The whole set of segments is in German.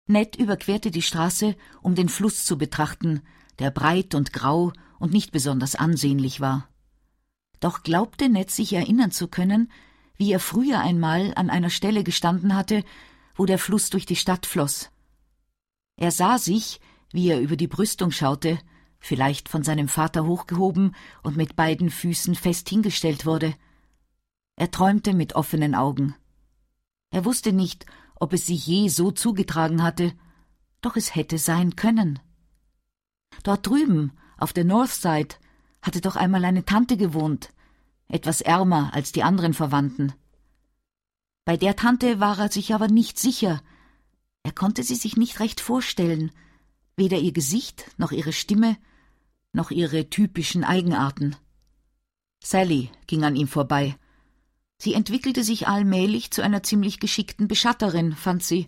Ned überquerte die Straße, um den Fluss zu betrachten, der breit und grau und nicht besonders ansehnlich war. Doch glaubte Ned sich erinnern zu können, wie er früher einmal an einer Stelle gestanden hatte, wo der Fluss durch die Stadt floss. Er sah sich, wie er über die Brüstung schaute, vielleicht von seinem Vater hochgehoben und mit beiden Füßen fest hingestellt wurde. Er träumte mit offenen Augen. Er wusste nicht, ob es sich je so zugetragen hatte, doch es hätte sein können. Dort drüben, auf der Northside, hatte doch einmal eine Tante gewohnt, etwas ärmer als die anderen Verwandten. Bei der Tante war er sich aber nicht sicher. Er konnte sie sich nicht recht vorstellen, weder ihr Gesicht noch ihre Stimme, noch ihre typischen Eigenarten. Sally ging an ihm vorbei. Sie entwickelte sich allmählich zu einer ziemlich geschickten Beschatterin, fand sie.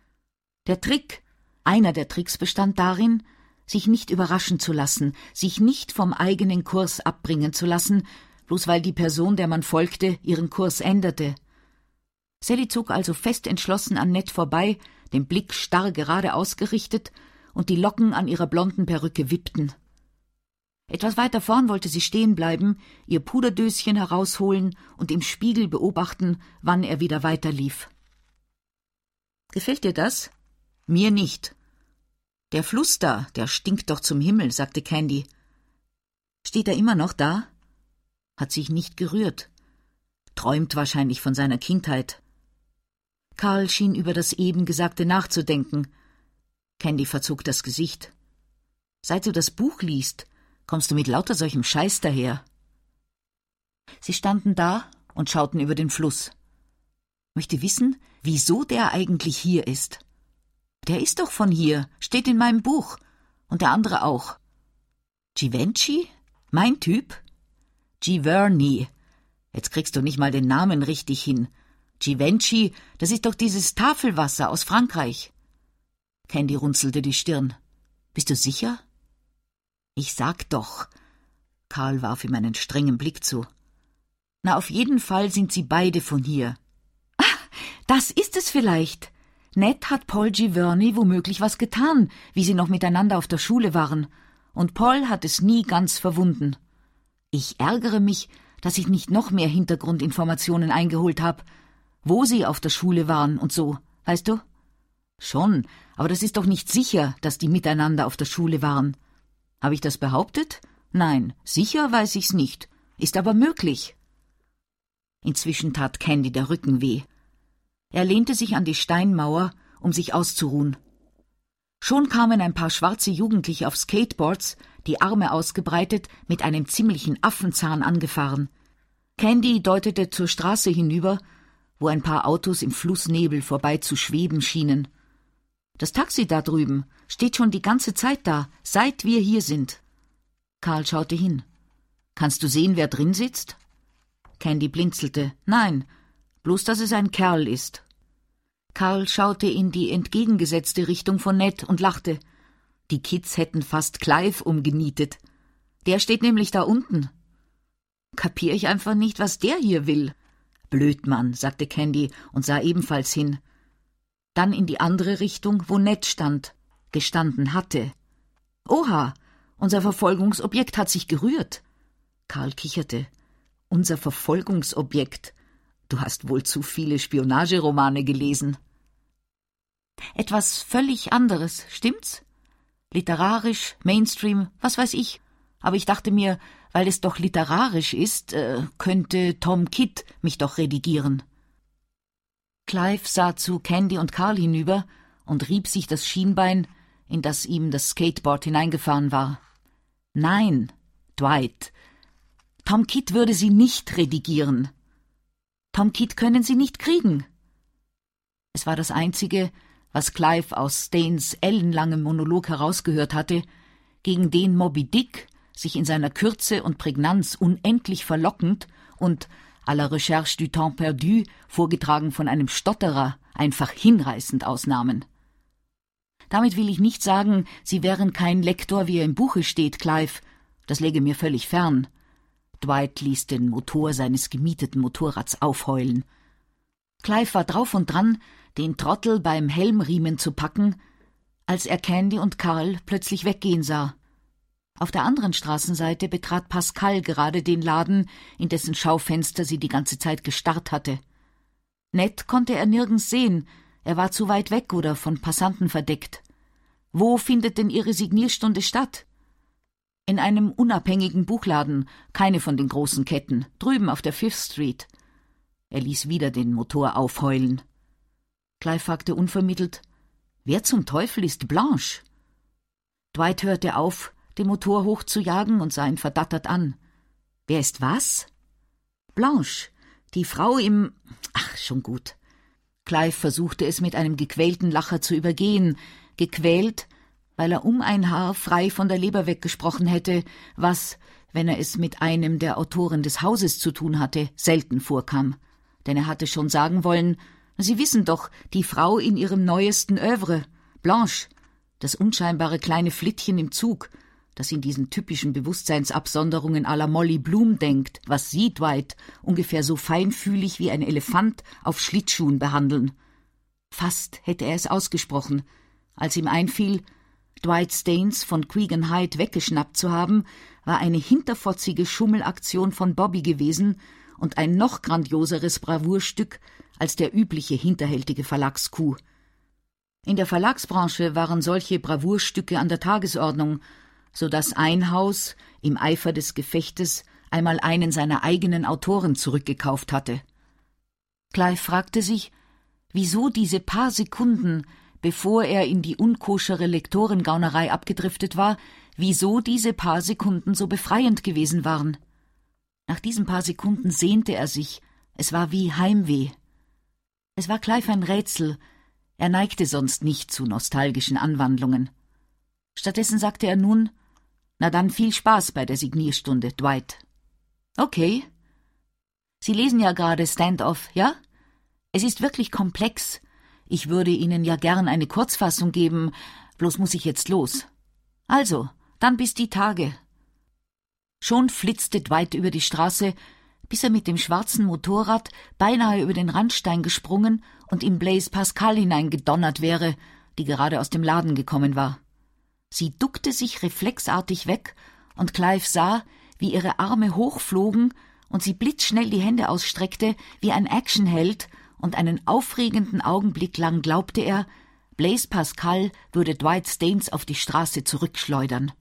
Einer der Tricks bestand darin, sich nicht überraschen zu lassen, sich nicht vom eigenen Kurs abbringen zu lassen, bloß weil die Person, der man folgte, ihren Kurs änderte. Sally zog also fest entschlossen an Ned vorbei, den Blick starr gerade ausgerichtet, und die Locken an ihrer blonden Perücke wippten. Etwas weiter vorn wollte sie stehen bleiben, ihr Puderdöschen herausholen und im Spiegel beobachten, wann er wieder weiterlief. »Gefällt dir das?« »Mir nicht.« »Der Fluss da, der stinkt doch zum Himmel«, sagte Candy. »Steht er immer noch da?« Hat sich nicht gerührt. Träumt wahrscheinlich von seiner Kindheit. Karl schien über das eben Gesagte nachzudenken. Candy verzog das Gesicht. »Seit du das Buch liest, kommst du mit lauter solchem Scheiß daher?« Sie standen da und schauten über den Fluss. »Möchte wissen, wieso der eigentlich hier ist?« »Der ist doch von hier, steht in meinem Buch. Und der andere auch.« »Givenchy? Mein Typ?« »Giverny. Jetzt kriegst du nicht mal den Namen richtig hin. Givenchy, das ist doch dieses Tafelwasser aus Frankreich.« Candy runzelte die Stirn. »Bist du sicher?« »Ich sag doch.« Karl warf ihm einen strengen Blick zu. »Na, auf jeden Fall sind sie beide von hier.« »Ah, das ist es vielleicht. Ned hat Paul Giverny womöglich was getan, wie sie noch miteinander auf der Schule waren. Und Paul hat es nie ganz verwunden. Ich ärgere mich, dass ich nicht noch mehr Hintergrundinformationen eingeholt habe, wo sie auf der Schule waren und so, weißt du?« »Schon, aber das ist doch nicht sicher, dass die miteinander auf der Schule waren.« »Habe ich das behauptet? Nein, sicher weiß ich's nicht. Ist aber möglich.« Inzwischen tat Candy der Rücken weh. Er lehnte sich an die Steinmauer, um sich auszuruhen. Schon kamen ein paar schwarze Jugendliche auf Skateboards, die Arme ausgebreitet, mit einem ziemlichen Affenzahn angefahren. Candy deutete zur Straße hinüber, wo ein paar Autos im Flussnebel vorbei zu schweben schienen. »Das Taxi da drüben steht schon die ganze Zeit da, seit wir hier sind.« Karl schaute hin. »Kannst du sehen, wer drin sitzt?« Candy blinzelte. »Nein, bloß dass es ein Kerl ist.« Karl schaute in die entgegengesetzte Richtung von Ned und lachte. Die Kids hätten fast Clive umgenietet. Der steht nämlich da unten. »Kapier ich einfach nicht, was der hier will.« »Blödmann«, sagte Candy und sah ebenfalls hin. Dann in die andere Richtung, wo Ned gestanden hatte. »Oha, unser Verfolgungsobjekt hat sich gerührt.« Karl kicherte. »Unser Verfolgungsobjekt. Du hast wohl zu viele Spionageromane gelesen.« »Etwas völlig anderes, stimmt's? Literarisch, Mainstream, was weiß ich. Aber ich dachte mir, weil es doch literarisch ist, könnte Tom Kidd mich doch redigieren.« Clive sah zu Candy und Karl hinüber und rieb sich das Schienbein, in das ihm das Skateboard hineingefahren war. »Nein, Dwight, Tom Kidd würde sie nicht redigieren. Tom Kidd können sie nicht kriegen.« Es war das Einzige, was Clive aus Staines ellenlangem Monolog herausgehört hatte, gegen den Moby Dick sich in seiner Kürze und Prägnanz unendlich verlockend und à la recherche du temps perdu, vorgetragen von einem Stotterer, einfach hinreißend ausnahmen. »Damit will ich nicht sagen, Sie wären kein Lektor, wie er im Buche steht, Clive. Das läge mir völlig fern.« Dwight ließ den Motor seines gemieteten Motorrads aufheulen. Clive war drauf und dran, den Trottel beim Helmriemen zu packen, als er Candy und Karl plötzlich weggehen sah. Auf der anderen Straßenseite betrat Pascal gerade den Laden, in dessen Schaufenster sie die ganze Zeit gestarrt hatte. Ned konnte er nirgends sehen, er war zu weit weg oder von Passanten verdeckt. Wo findet denn Ihre Signierstunde statt? In einem unabhängigen Buchladen, keine von den großen Ketten, drüben auf der Fifth Street. Er ließ wieder den Motor aufheulen. Clive fragte unvermittelt, »Wer zum Teufel ist Blanche?« Dwight hörte auf, den Motor hochzujagen und sah ihn verdattert an. »Wer ist was?« »Blanche, die Frau im... Ach, schon gut.« Clive versuchte es mit einem gequälten Lacher zu übergehen, gequält, weil er um ein Haar frei von der Leber weggesprochen hätte, was, wenn er es mit einem der Autoren des Hauses zu tun hatte, selten vorkam. Denn er hatte schon sagen wollen, Sie wissen doch, die Frau in ihrem neuesten Œuvre, Blanche, das unscheinbare kleine Flittchen im Zug, das in diesen typischen Bewusstseinsabsonderungen à la Molly Bloom denkt, was Sie, Dwight, ungefähr so feinfühlig wie ein Elefant auf Schlittschuhen behandeln. Fast hätte er es ausgesprochen, als ihm einfiel, Dwight Staines von Cregan Hyde weggeschnappt zu haben, war eine hinterfotzige Schummelaktion von Bobby gewesen und ein noch grandioseres Bravourstück als der übliche hinterhältige Verlagscoup. In der Verlagsbranche waren solche Bravourstücke an der Tagesordnung, so dass ein Haus im Eifer des Gefechtes einmal einen seiner eigenen Autoren zurückgekauft hatte. Clive fragte sich, wieso diese paar Sekunden, bevor er in die unkoschere Lektorengaunerei abgedriftet war, wieso diese paar Sekunden so befreiend gewesen waren. Nach diesen paar Sekunden sehnte er sich, es war wie Heimweh. Es war Clive ein Rätsel, er neigte sonst nicht zu nostalgischen Anwandlungen. Stattdessen sagte er nun, »Na dann viel Spaß bei der Signierstunde, Dwight.« »Okay. Sie lesen ja gerade Stand-off, ja? Es ist wirklich komplex. Ich würde Ihnen ja gern eine Kurzfassung geben, bloß muss ich jetzt los. Also, dann bis die Tage.« Schon flitzte Dwight über die Straße, bis er mit dem schwarzen Motorrad beinahe über den Randstein gesprungen und in Blaise Pascal hineingedonnert wäre, die gerade aus dem Laden gekommen war. Sie duckte sich reflexartig weg, und Clive sah, wie ihre Arme hochflogen und sie blitzschnell die Hände ausstreckte, wie ein Actionheld, und einen aufregenden Augenblick lang glaubte er, Blaise Pascal würde Dwight Staines auf die Straße zurückschleudern.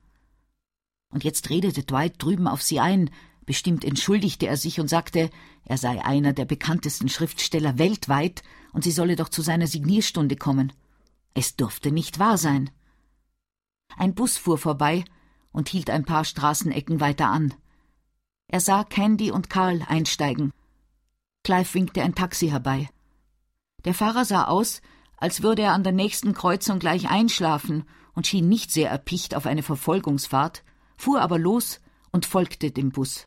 Und jetzt redete Dwight drüben auf sie ein, bestimmt entschuldigte er sich und sagte, er sei einer der bekanntesten Schriftsteller weltweit und sie solle doch zu seiner Signierstunde kommen. Es durfte nicht wahr sein. Ein Bus fuhr vorbei und hielt ein paar Straßenecken weiter an. Er sah Candy und Karl einsteigen. Clive winkte ein Taxi herbei. Der Fahrer sah aus, als würde er an der nächsten Kreuzung gleich einschlafen und schien nicht sehr erpicht auf eine Verfolgungsfahrt, fuhr aber los und folgte dem Bus.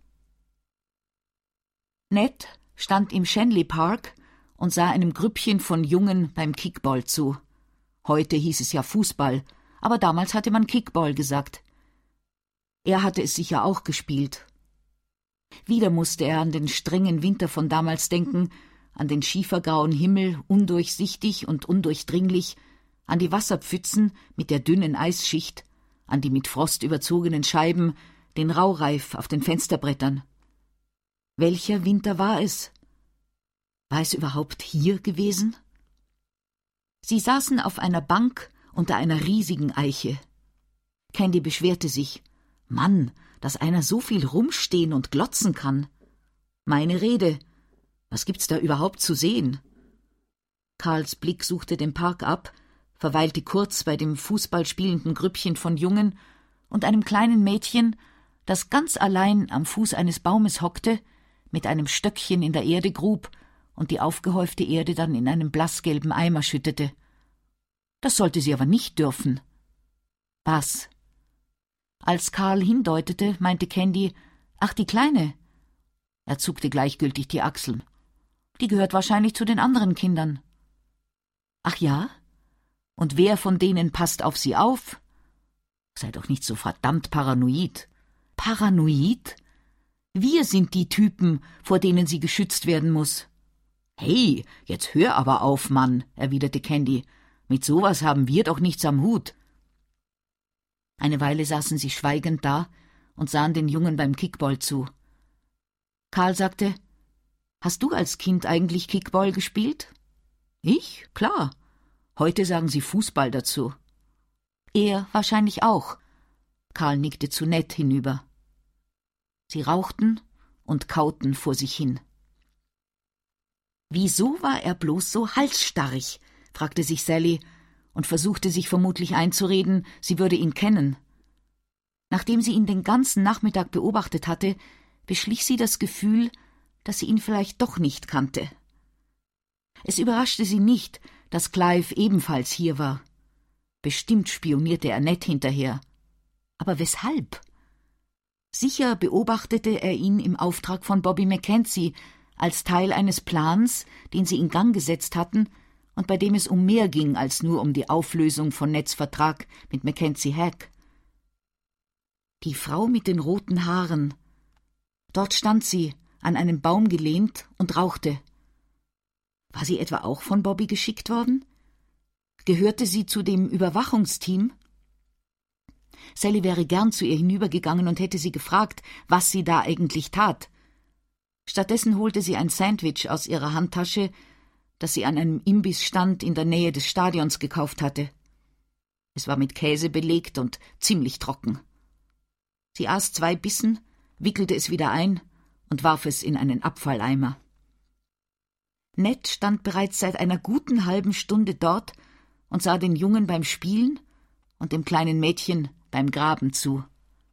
Ned stand im Shenley Park und sah einem Grüppchen von Jungen beim Kickball zu. Heute hieß es ja Fußball, aber damals hatte man Kickball gesagt. Er hatte es sicher auch gespielt. Wieder musste er an den strengen Winter von damals denken, an den schiefergrauen Himmel, undurchsichtig und undurchdringlich, an die Wasserpfützen mit der dünnen Eisschicht, an die mit Frost überzogenen Scheiben, den Raureif auf den Fensterbrettern. Welcher Winter war es? War es überhaupt hier gewesen? Sie saßen auf einer Bank unter einer riesigen Eiche. Candy beschwerte sich. Mann, dass einer so viel rumstehen und glotzen kann. Meine Rede. Was gibt's da überhaupt zu sehen? Karls Blick suchte den Park ab, verweilte kurz bei dem fußballspielenden Grüppchen von Jungen und einem kleinen Mädchen, das ganz allein am Fuß eines Baumes hockte, mit einem Stöckchen in der Erde grub und die aufgehäufte Erde dann in einen blassgelben Eimer schüttete. Das sollte sie aber nicht dürfen. Was? Als Karl hindeutete, meinte Candy, »Ach, die Kleine.« Er zuckte gleichgültig die Achseln. »Die gehört wahrscheinlich zu den anderen Kindern.« »Ach ja? Und wer von denen passt auf sie auf?« »Sei doch nicht so verdammt paranoid.« »Paranoid? Wir sind die Typen, vor denen sie geschützt werden muss.« »Hey, jetzt hör aber auf, Mann«, erwiderte Candy. Mit sowas haben wir doch nichts am Hut. Eine Weile saßen sie schweigend da und sahen den Jungen beim Kickball zu. Karl sagte: »Hast du als Kind eigentlich Kickball gespielt?« »Ich? Klar. Heute sagen sie Fußball dazu.« »Er wahrscheinlich auch.« Karl nickte zu Ned hinüber. Sie rauchten und kauten vor sich hin. »Wieso war er bloß so halsstarrig?« fragte sich Sally und versuchte sich vermutlich einzureden, sie würde ihn kennen. Nachdem sie ihn den ganzen Nachmittag beobachtet hatte, beschlich sie das Gefühl, dass sie ihn vielleicht doch nicht kannte. Es überraschte sie nicht, dass Clive ebenfalls hier war. Bestimmt spionierte er Ned hinterher. Aber weshalb? Sicher beobachtete er ihn im Auftrag von Bobby Mackenzie, als Teil eines Plans, den sie in Gang gesetzt hatten und bei dem es um mehr ging als nur um die Auflösung von Neds Vertrag mit Mackenzie Hack. Die Frau mit den roten Haaren. Dort stand sie, an einen Baum gelehnt und rauchte. War sie etwa auch von Bobby geschickt worden? Gehörte sie zu dem Überwachungsteam? Sally wäre gern zu ihr hinübergegangen und hätte sie gefragt, was sie da eigentlich tat. Stattdessen holte sie ein Sandwich aus ihrer Handtasche, das sie an einem Imbissstand in der Nähe des Stadions gekauft hatte. Es war mit Käse belegt und ziemlich trocken. Sie aß 2 Bissen, wickelte es wieder ein und warf es in einen Abfalleimer. Ned stand bereits seit einer guten halben Stunde dort und sah den Jungen beim Spielen und dem kleinen Mädchen beim Graben zu.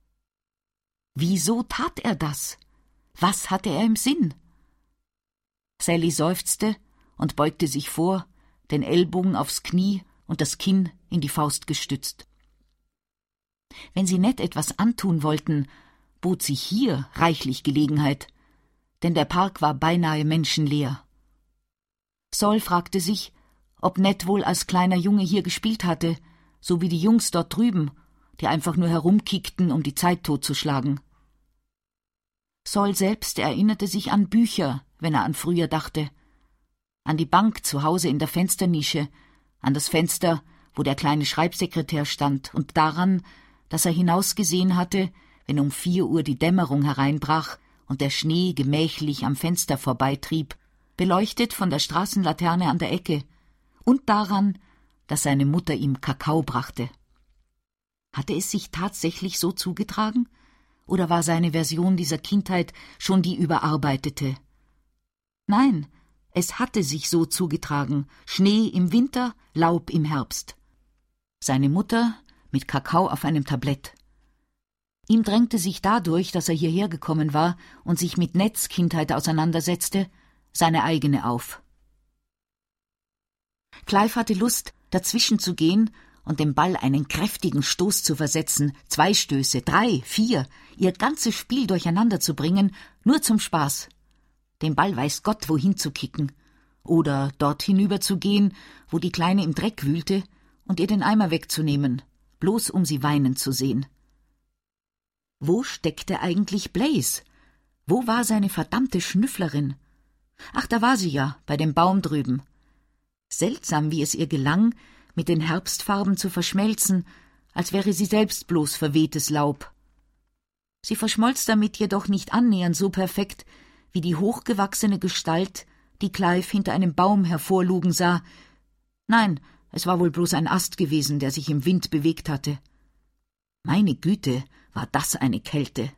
Wieso tat er das? Was hatte er im Sinn? Sally seufzte und beugte sich vor, den Ellbogen aufs Knie und das Kinn in die Faust gestützt. Wenn sie Ned etwas antun wollten, bot sich hier reichlich Gelegenheit, denn der Park war beinahe menschenleer. Sol fragte sich, ob Ned wohl als kleiner Junge hier gespielt hatte, so wie die Jungs dort drüben, die einfach nur herumkickten, um die Zeit totzuschlagen. Sol selbst erinnerte sich an Bücher, wenn er an früher dachte, an die Bank zu Hause in der Fensternische, an das Fenster, wo der kleine Schreibsekretär stand, und daran, dass er hinausgesehen hatte, wenn um 4 Uhr die Dämmerung hereinbrach und der Schnee gemächlich am Fenster vorbeitrieb, beleuchtet von der Straßenlaterne an der Ecke, und daran, dass seine Mutter ihm Kakao brachte. Hatte es sich tatsächlich so zugetragen, oder war seine Version dieser Kindheit schon die überarbeitete? Nein, es hatte sich so zugetragen, Schnee im Winter, Laub im Herbst. Seine Mutter mit Kakao auf einem Tablett. Ihm drängte sich dadurch, dass er hierher gekommen war und sich mit Neds Kindheit auseinandersetzte, seine eigene auf. Clive hatte Lust, dazwischen zu gehen und dem Ball einen kräftigen Stoß zu versetzen, 2 Stöße, 3, 4, ihr ganzes Spiel durcheinander zu bringen, nur zum Spaß. Den Ball weiß Gott wohin zu kicken. Oder dort hinüber zu gehen, wo die Kleine im Dreck wühlte, und ihr den Eimer wegzunehmen, bloß um sie weinen zu sehen. Wo steckte eigentlich Blaze? Wo war seine verdammte Schnüfflerin? Ach, da war sie ja, bei dem Baum drüben. Seltsam, wie es ihr gelang, mit den Herbstfarben zu verschmelzen, als wäre sie selbst bloß verwehtes Laub. Sie verschmolz damit jedoch nicht annähernd so perfekt, wie die hochgewachsene Gestalt, die Clive hinter einem Baum hervorlugen sah. Nein, es war wohl bloß ein Ast gewesen, der sich im Wind bewegt hatte. Meine Güte, war das eine Kälte.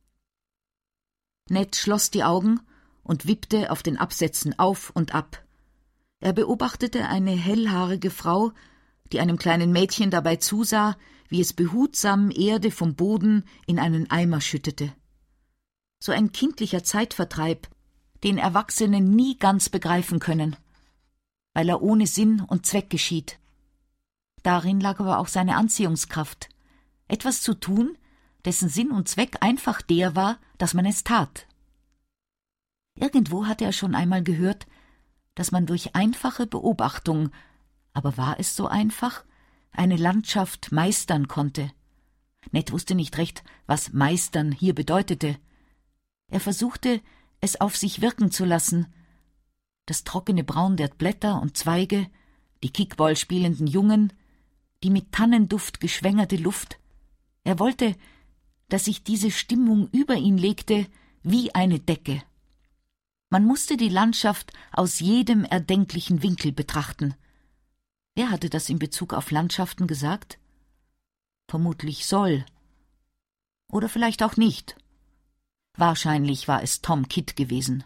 Ned schloss die Augen und wippte auf den Absätzen auf und ab. Er beobachtete eine hellhaarige Frau, die einem kleinen Mädchen dabei zusah, wie es behutsam Erde vom Boden in einen Eimer schüttete. So ein kindlicher Zeitvertreib, den Erwachsene nie ganz begreifen können, weil er ohne Sinn und Zweck geschieht. Darin lag aber auch seine Anziehungskraft, etwas zu tun, dessen Sinn und Zweck einfach der war, dass man es tat. Irgendwo hatte er schon einmal gehört, dass man durch einfache Beobachtung, aber war es so einfach, eine Landschaft meistern konnte. Ned wusste nicht recht, was meistern hier bedeutete. Er versuchte, es auf sich wirken zu lassen. Das trockene Braun der Blätter und Zweige, die Kickball spielenden Jungen, die mit Tannenduft geschwängerte Luft. Er wollte, dass sich diese Stimmung über ihn legte wie eine Decke. Man musste die Landschaft aus jedem erdenklichen Winkel betrachten. Wer hatte das in Bezug auf Landschaften gesagt? Vermutlich Sol. Oder vielleicht auch nicht. Wahrscheinlich war es Tom Kidd gewesen.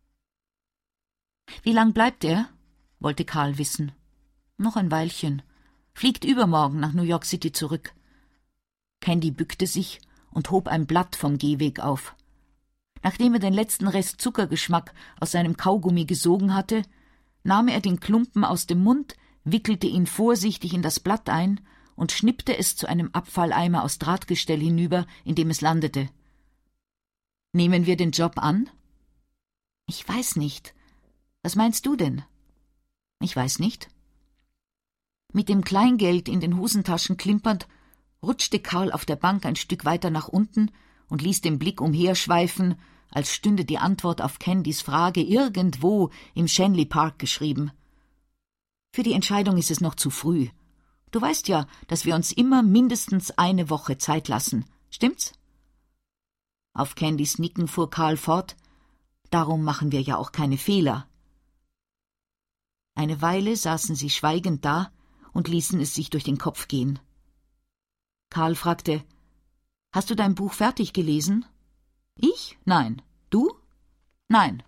»Wie lang bleibt er?« wollte Karl wissen. »Noch ein Weilchen. Fliegt übermorgen nach New York City zurück.« Candy bückte sich und hob ein Blatt vom Gehweg auf. Nachdem er den letzten Rest Zuckergeschmack aus seinem Kaugummi gesogen hatte, nahm er den Klumpen aus dem Mund, wickelte ihn vorsichtig in das Blatt ein und schnippte es zu einem Abfalleimer aus Drahtgestell hinüber, in dem es landete. »Nehmen wir den Job an?« »Ich weiß nicht. Was meinst du denn?« »Ich weiß nicht.« Mit dem Kleingeld in den Hosentaschen klimpernd, rutschte Karl auf der Bank ein Stück weiter nach unten und ließ den Blick umherschweifen, als stünde die Antwort auf Candys Frage irgendwo im Shenley Park geschrieben. »Für die Entscheidung ist es noch zu früh. Du weißt ja, dass wir uns immer mindestens eine Woche Zeit lassen. Stimmt's?« Auf Candys Nicken fuhr Karl fort. »Darum machen wir ja auch keine Fehler.« Eine Weile saßen sie schweigend da und ließen es sich durch den Kopf gehen. Karl fragte, »Hast du dein Buch fertig gelesen?« »Ich? Nein. Du?« »Nein.«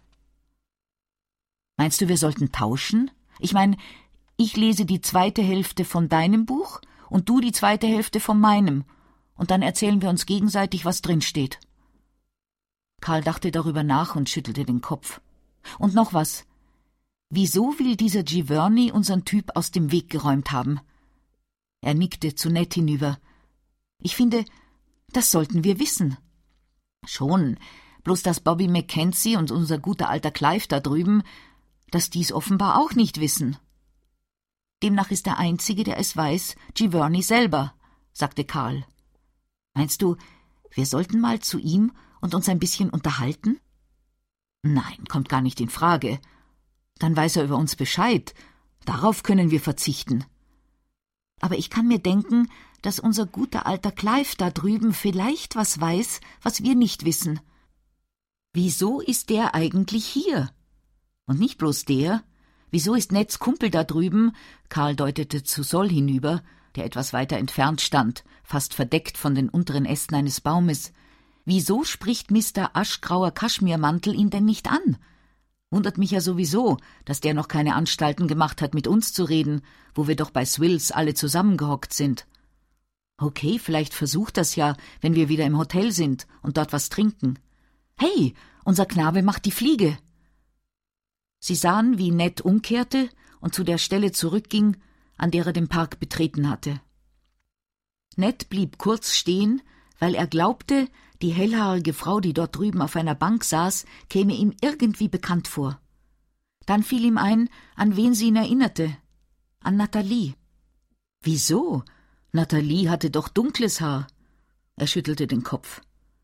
»Meinst du, wir sollten tauschen? Ich meine, ich lese die zweite Hälfte von deinem Buch und du die zweite Hälfte von meinem, und dann erzählen wir uns gegenseitig, was drinsteht.« Karl dachte darüber nach und schüttelte den Kopf. »Und noch was. Wieso will dieser Giverny unseren Typ aus dem Weg geräumt haben?« Er nickte zu Ned hinüber. »Ich finde, das sollten wir wissen.« »Schon, bloß dass Bobby Mackenzie und unser guter alter Clive da drüben, dass die's offenbar auch nicht wissen.« »Demnach ist der Einzige, der es weiß, Giverny selber«, sagte Karl. »Meinst du, wir sollten mal zu ihm und uns ein bisschen unterhalten?« »Nein, kommt gar nicht in Frage. Dann weiß er über uns Bescheid. Darauf können wir verzichten.« »Aber ich kann mir denken, dass unser guter alter Clive da drüben vielleicht was weiß, was wir nicht wissen. Wieso ist der eigentlich hier? Und nicht bloß der. Wieso ist Neds Kumpel da drüben?« Karl deutete zu Sol hinüber, der etwas weiter entfernt stand, fast verdeckt von den unteren Ästen eines Baumes. »Wieso spricht Mr. Aschgrauer Kaschmirmantel ihn denn nicht an? Wundert mich ja sowieso, dass der noch keine Anstalten gemacht hat, mit uns zu reden, wo wir doch bei Swills alle zusammengehockt sind. Okay, vielleicht versucht das ja, wenn wir wieder im Hotel sind und dort was trinken. Hey, unser Knabe macht die Fliege!« Sie sahen, wie Ned umkehrte und zu der Stelle zurückging, an der er den Park betreten hatte. Ned blieb kurz stehen, weil er glaubte, die hellhaarige Frau, die dort drüben auf einer Bank saß, käme ihm irgendwie bekannt vor. Dann fiel ihm ein, an wen sie ihn erinnerte. An Nathalie. »Wieso? Nathalie hatte doch dunkles Haar.« Er schüttelte den Kopf.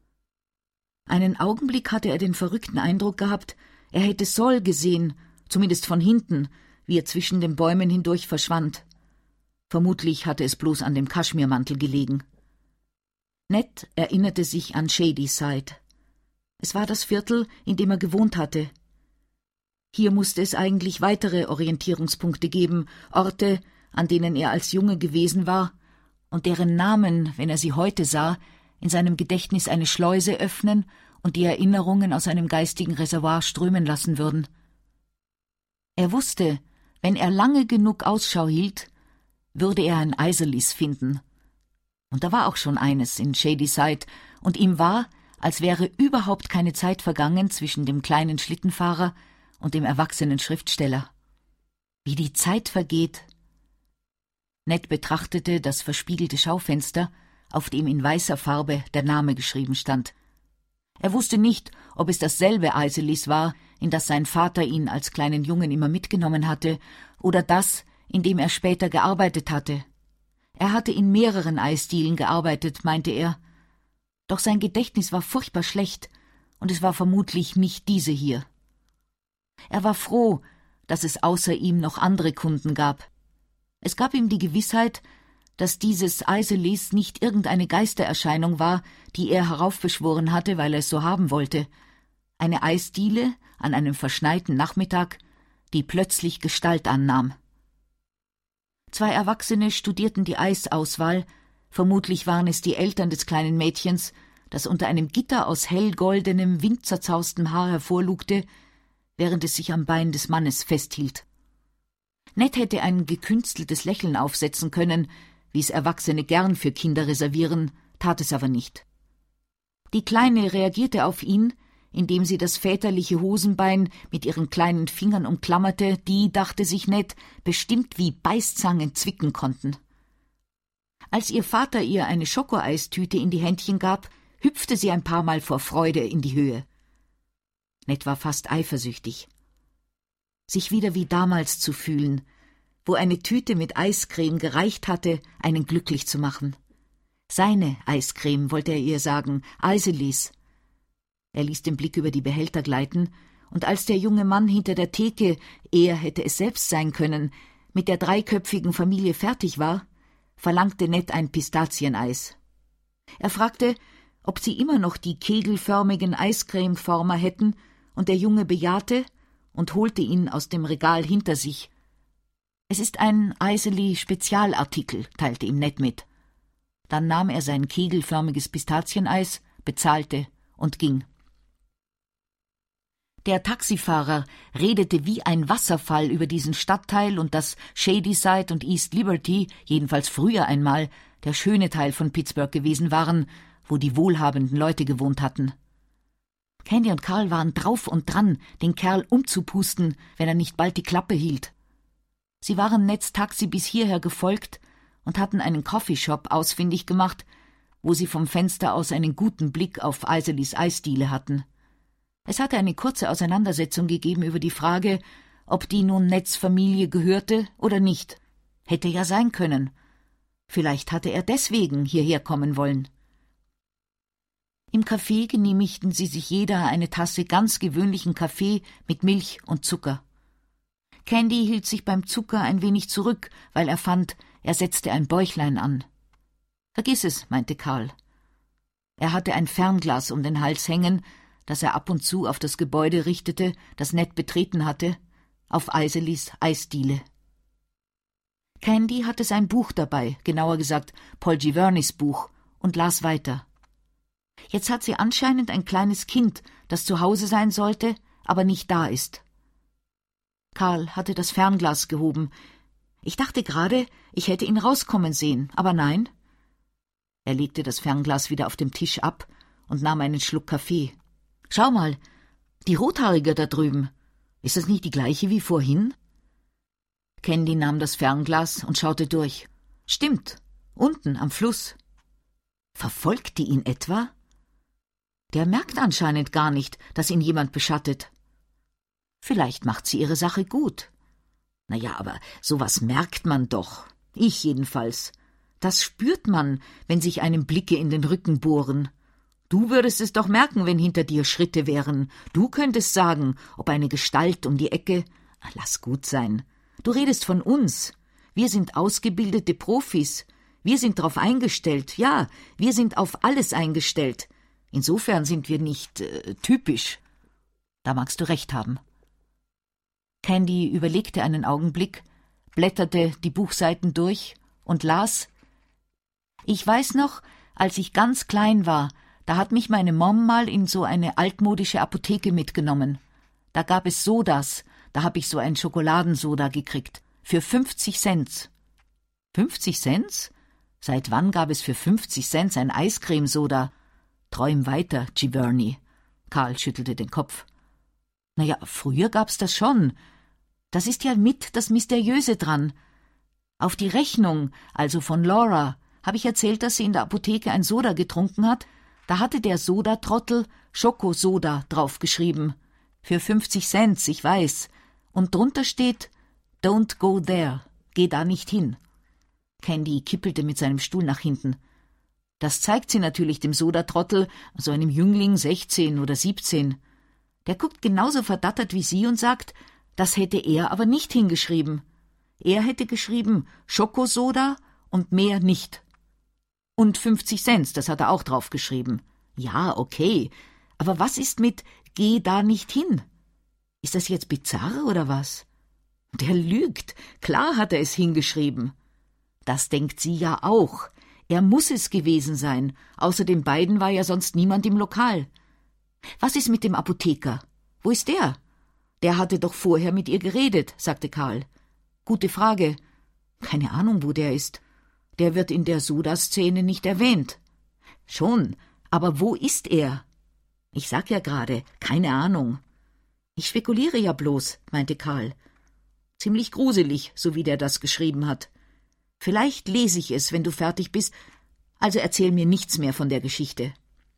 Einen Augenblick hatte er den verrückten Eindruck gehabt, er hätte Sol gesehen, zumindest von hinten, wie er zwischen den Bäumen hindurch verschwand. Vermutlich hatte es bloß an dem Kaschmirmantel gelegen. Ned erinnerte sich an Shadyside. Es war das Viertel, in dem er gewohnt hatte. Hier musste es eigentlich weitere Orientierungspunkte geben, Orte, an denen er als Junge gewesen war und deren Namen, wenn er sie heute sah, in seinem Gedächtnis eine Schleuse öffnen und die Erinnerungen aus seinem geistigen Reservoir strömen lassen würden. Er wusste, wenn er lange genug Ausschau hielt, würde er ein Iserleys finden. Und da war auch schon eines in Shadyside, und ihm war, als wäre überhaupt keine Zeit vergangen zwischen dem kleinen Schlittenfahrer und dem erwachsenen Schriftsteller. Wie die Zeit vergeht. Ned betrachtete das verspiegelte Schaufenster, auf dem in weißer Farbe der Name geschrieben stand. Er wusste nicht, ob es dasselbe Iserleys war, in das sein Vater ihn als kleinen Jungen immer mitgenommen hatte, oder das, in dem er später gearbeitet hatte. Er hatte in mehreren Eisdielen gearbeitet, meinte er. Doch sein Gedächtnis war furchtbar schlecht, und es war vermutlich nicht diese hier. Er war froh, dass es außer ihm noch andere Kunden gab. Es gab ihm die Gewissheit, dass dieses Iseles nicht irgendeine Geistererscheinung war, die er heraufbeschworen hatte, weil er es so haben wollte. Eine Eisdiele an einem verschneiten Nachmittag, die plötzlich Gestalt annahm. 2 Erwachsene studierten die Eisauswahl, vermutlich waren es die Eltern des kleinen Mädchens, das unter einem Gitter aus hellgoldenem, windzerzaustem Haar hervorlugte, während es sich am Bein des Mannes festhielt. Ned hätte ein gekünsteltes Lächeln aufsetzen können, wie es Erwachsene gern für Kinder reservieren, tat es aber nicht. Die Kleine reagierte auf ihn, indem sie das väterliche Hosenbein mit ihren kleinen Fingern umklammerte, die, dachte sich Ned, bestimmt wie Beißzangen zwicken konnten. Als ihr Vater ihr eine Schokoeistüte in die Händchen gab, hüpfte sie ein paar Mal vor Freude in die Höhe. Ned war fast eifersüchtig. Sich wieder wie damals zu fühlen, wo eine Tüte mit Eiscreme gereicht hatte, einen glücklich zu machen. Seine Eiscreme, wollte er ihr sagen, Iseles. Er ließ den Blick über die Behälter gleiten, und als der junge Mann hinter der Theke, er hätte es selbst sein können, mit der 3köpfigen Familie fertig war, verlangte Ned ein Pistazieneis. Er fragte, ob sie immer noch die kegelförmigen Eiscremeformer hätten, und der Junge bejahte und holte ihn aus dem Regal hinter sich. »Es ist ein Iseli-Spezialartikel«, teilte ihm Ned mit. Dann nahm er sein kegelförmiges Pistazieneis, bezahlte und ging. Der Taxifahrer redete wie ein Wasserfall über diesen Stadtteil und dass Shadyside und East Liberty, jedenfalls früher einmal, der schöne Teil von Pittsburgh gewesen waren, wo die wohlhabenden Leute gewohnt hatten. Candy und Carl waren drauf und dran, den Kerl umzupusten, wenn er nicht bald die Klappe hielt. Sie waren Neds Taxi bis hierher gefolgt und hatten einen Coffeeshop ausfindig gemacht, wo sie vom Fenster aus einen guten Blick auf Iseles Eisdiele hatten. Es hatte eine kurze Auseinandersetzung gegeben über die Frage, ob die nun Neds Familie gehörte oder nicht. Hätte ja sein können. Vielleicht hatte er deswegen hierher kommen wollen. Im Café genehmigten sie sich jeder eine Tasse ganz gewöhnlichen Kaffee mit Milch und Zucker. Candy hielt sich beim Zucker ein wenig zurück, weil er fand, er setzte ein Bäuchlein an. »Vergiss es«, meinte Carl. Er hatte ein Fernglas um den Hals hängen, das er ab und zu auf das Gebäude richtete, das Ned betreten hatte, auf Iseles Eisdiele. Candy hatte sein Buch dabei, genauer gesagt Paul Giverneys Buch, und las weiter. Jetzt hat sie anscheinend ein kleines Kind, das zu Hause sein sollte, aber nicht da ist. Carl hatte das Fernglas gehoben. Ich dachte gerade, ich hätte ihn rauskommen sehen, aber nein. Er legte das Fernglas wieder auf dem Tisch ab und nahm einen Schluck Kaffee. »Schau mal, die Rothaarige da drüben. Ist das nicht die gleiche wie vorhin?« Candy nahm das Fernglas und schaute durch. »Stimmt, unten am Fluss.« »Verfolgt die ihn etwa?« »Der merkt anscheinend gar nicht, dass ihn jemand beschattet.« »Vielleicht macht sie ihre Sache gut.« »Na ja, aber sowas merkt man doch. Ich jedenfalls. Das spürt man, wenn sich einem Blicke in den Rücken bohren. Du würdest es doch merken, wenn hinter dir Schritte wären. Du könntest sagen, ob eine Gestalt um die Ecke... Lass gut sein. Du redest von uns. Wir sind ausgebildete Profis. Wir sind darauf eingestellt. Ja, wir sind auf alles eingestellt. Insofern sind wir nicht typisch. Da magst du recht haben.« Candy überlegte einen Augenblick, blätterte die Buchseiten durch und las: »Ich weiß noch, als ich ganz klein war, da hat mich meine Mom mal in so eine altmodische Apotheke mitgenommen. Da gab es Sodas, da hab ich so ein Schokoladensoda gekriegt. Für 50 Cent. 50 Cent? Seit wann gab es für 50 Cent ein Eiscremesoda? Träum weiter, Giverny.« Carl schüttelte den Kopf. »Na ja, früher gab's das schon. Das ist ja mit das Mysteriöse dran. Auf die Rechnung, also von Laura, habe ich erzählt, dass sie in der Apotheke ein Soda getrunken hat. Da hatte der Sodatrottel Schokosoda draufgeschrieben. Für 50 Cent, ich weiß. Und drunter steht, »Don't go there«, geh da nicht hin.« Candy kippelte mit seinem Stuhl nach hinten. Das zeigt sie natürlich dem Sodatrottel, so einem Jüngling 16 oder 17. Der guckt genauso verdattert wie sie und sagt, das hätte er aber nicht hingeschrieben. Er hätte geschrieben Schokosoda und mehr nicht. Und 50 Cent, das hat er auch draufgeschrieben. Ja, okay, aber was ist mit »Geh da nicht hin«? Ist das jetzt bizarr oder was? Der lügt, klar hat er es hingeschrieben. Das denkt sie ja auch. Er muss es gewesen sein, außer den beiden war ja sonst niemand im Lokal. Was ist mit dem Apotheker? Wo ist der? Der hatte doch vorher mit ihr geredet, sagte Karl. Gute Frage. Keine Ahnung, wo der ist. Der wird in der Soda-Szene nicht erwähnt. Schon, aber wo ist er? Ich sag ja gerade, keine Ahnung. Ich spekuliere ja bloß, meinte Karl. Ziemlich gruselig, so wie der das geschrieben hat. Vielleicht lese ich es, wenn du fertig bist, also erzähl mir nichts mehr von der Geschichte.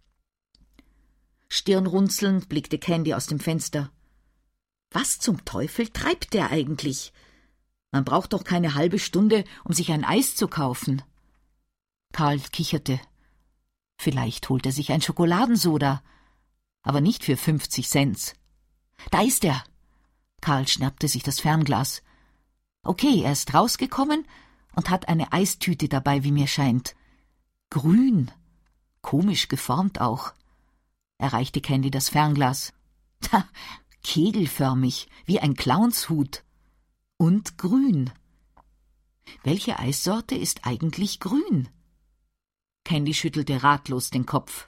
Stirnrunzelnd blickte Candy aus dem Fenster. Was zum Teufel treibt der eigentlich? Man braucht doch keine halbe Stunde, um sich ein Eis zu kaufen. Karl kicherte. Vielleicht holt er sich ein Schokoladensoda, aber nicht für 50 Cent. Da ist er! Karl schnappte sich das Fernglas. Okay, er ist rausgekommen und hat eine Eistüte dabei, wie mir scheint. Grün. Komisch geformt auch. Er reichte Candy das Fernglas. Kegelförmig, wie ein Clownshut. Und grün. Welche Eissorte ist eigentlich grün? Candy schüttelte ratlos den Kopf.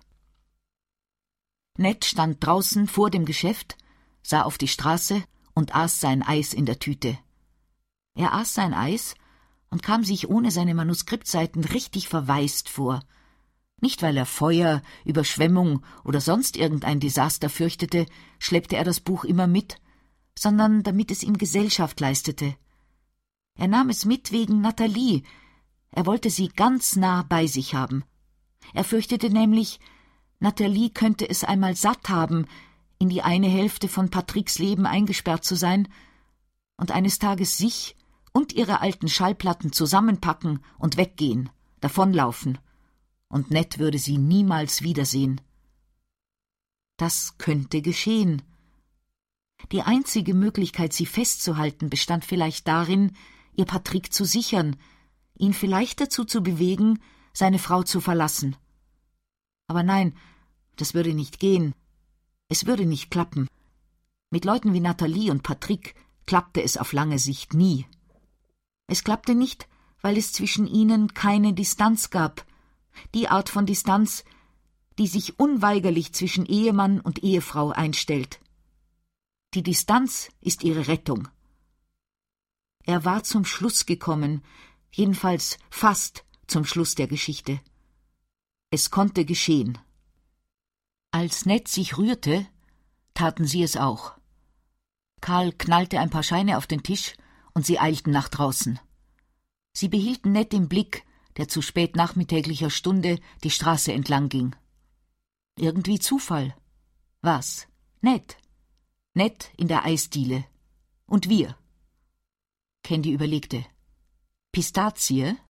Ned stand draußen vor dem Geschäft, sah auf die Straße und aß sein Eis in der Tüte. Er aß sein Eis und kam sich ohne seine Manuskriptseiten richtig verwaist vor. Nicht, weil er Feuer, Überschwemmung oder sonst irgendein Desaster fürchtete, schleppte er das Buch immer mit, sondern damit es ihm Gesellschaft leistete. Er nahm es mit wegen Nathalie. Er wollte sie ganz nah bei sich haben. Er fürchtete nämlich, Nathalie könnte es einmal satt haben, in die eine Hälfte von Patricks Leben eingesperrt zu sein und eines Tages sich und ihre alten Schallplatten zusammenpacken und weggehen, davonlaufen, und Ned würde sie niemals wiedersehen. Das könnte geschehen. Die einzige Möglichkeit, sie festzuhalten, bestand vielleicht darin, ihr Patrick zu sichern, ihn vielleicht dazu zu bewegen, seine Frau zu verlassen. Aber nein, das würde nicht gehen. Es würde nicht klappen. Mit Leuten wie Nathalie und Patrick klappte es auf lange Sicht nie. Es klappte nicht, weil es zwischen ihnen keine Distanz gab, die Art von Distanz, die sich unweigerlich zwischen Ehemann und Ehefrau einstellt. Die Distanz ist ihre Rettung. Er war zum Schluss gekommen, jedenfalls fast zum Schluss der Geschichte. Es konnte geschehen. Als Ned sich rührte, taten sie es auch. Karl knallte ein paar Scheine auf den Tisch und sie eilten nach draußen. Sie behielten Ned im Blick, der zu spätnachmittäglicher Stunde die Straße entlang ging. Irgendwie Zufall. Was? Ned. Ned in der Eisdiele. Und wir. Candy überlegte. Pistazie?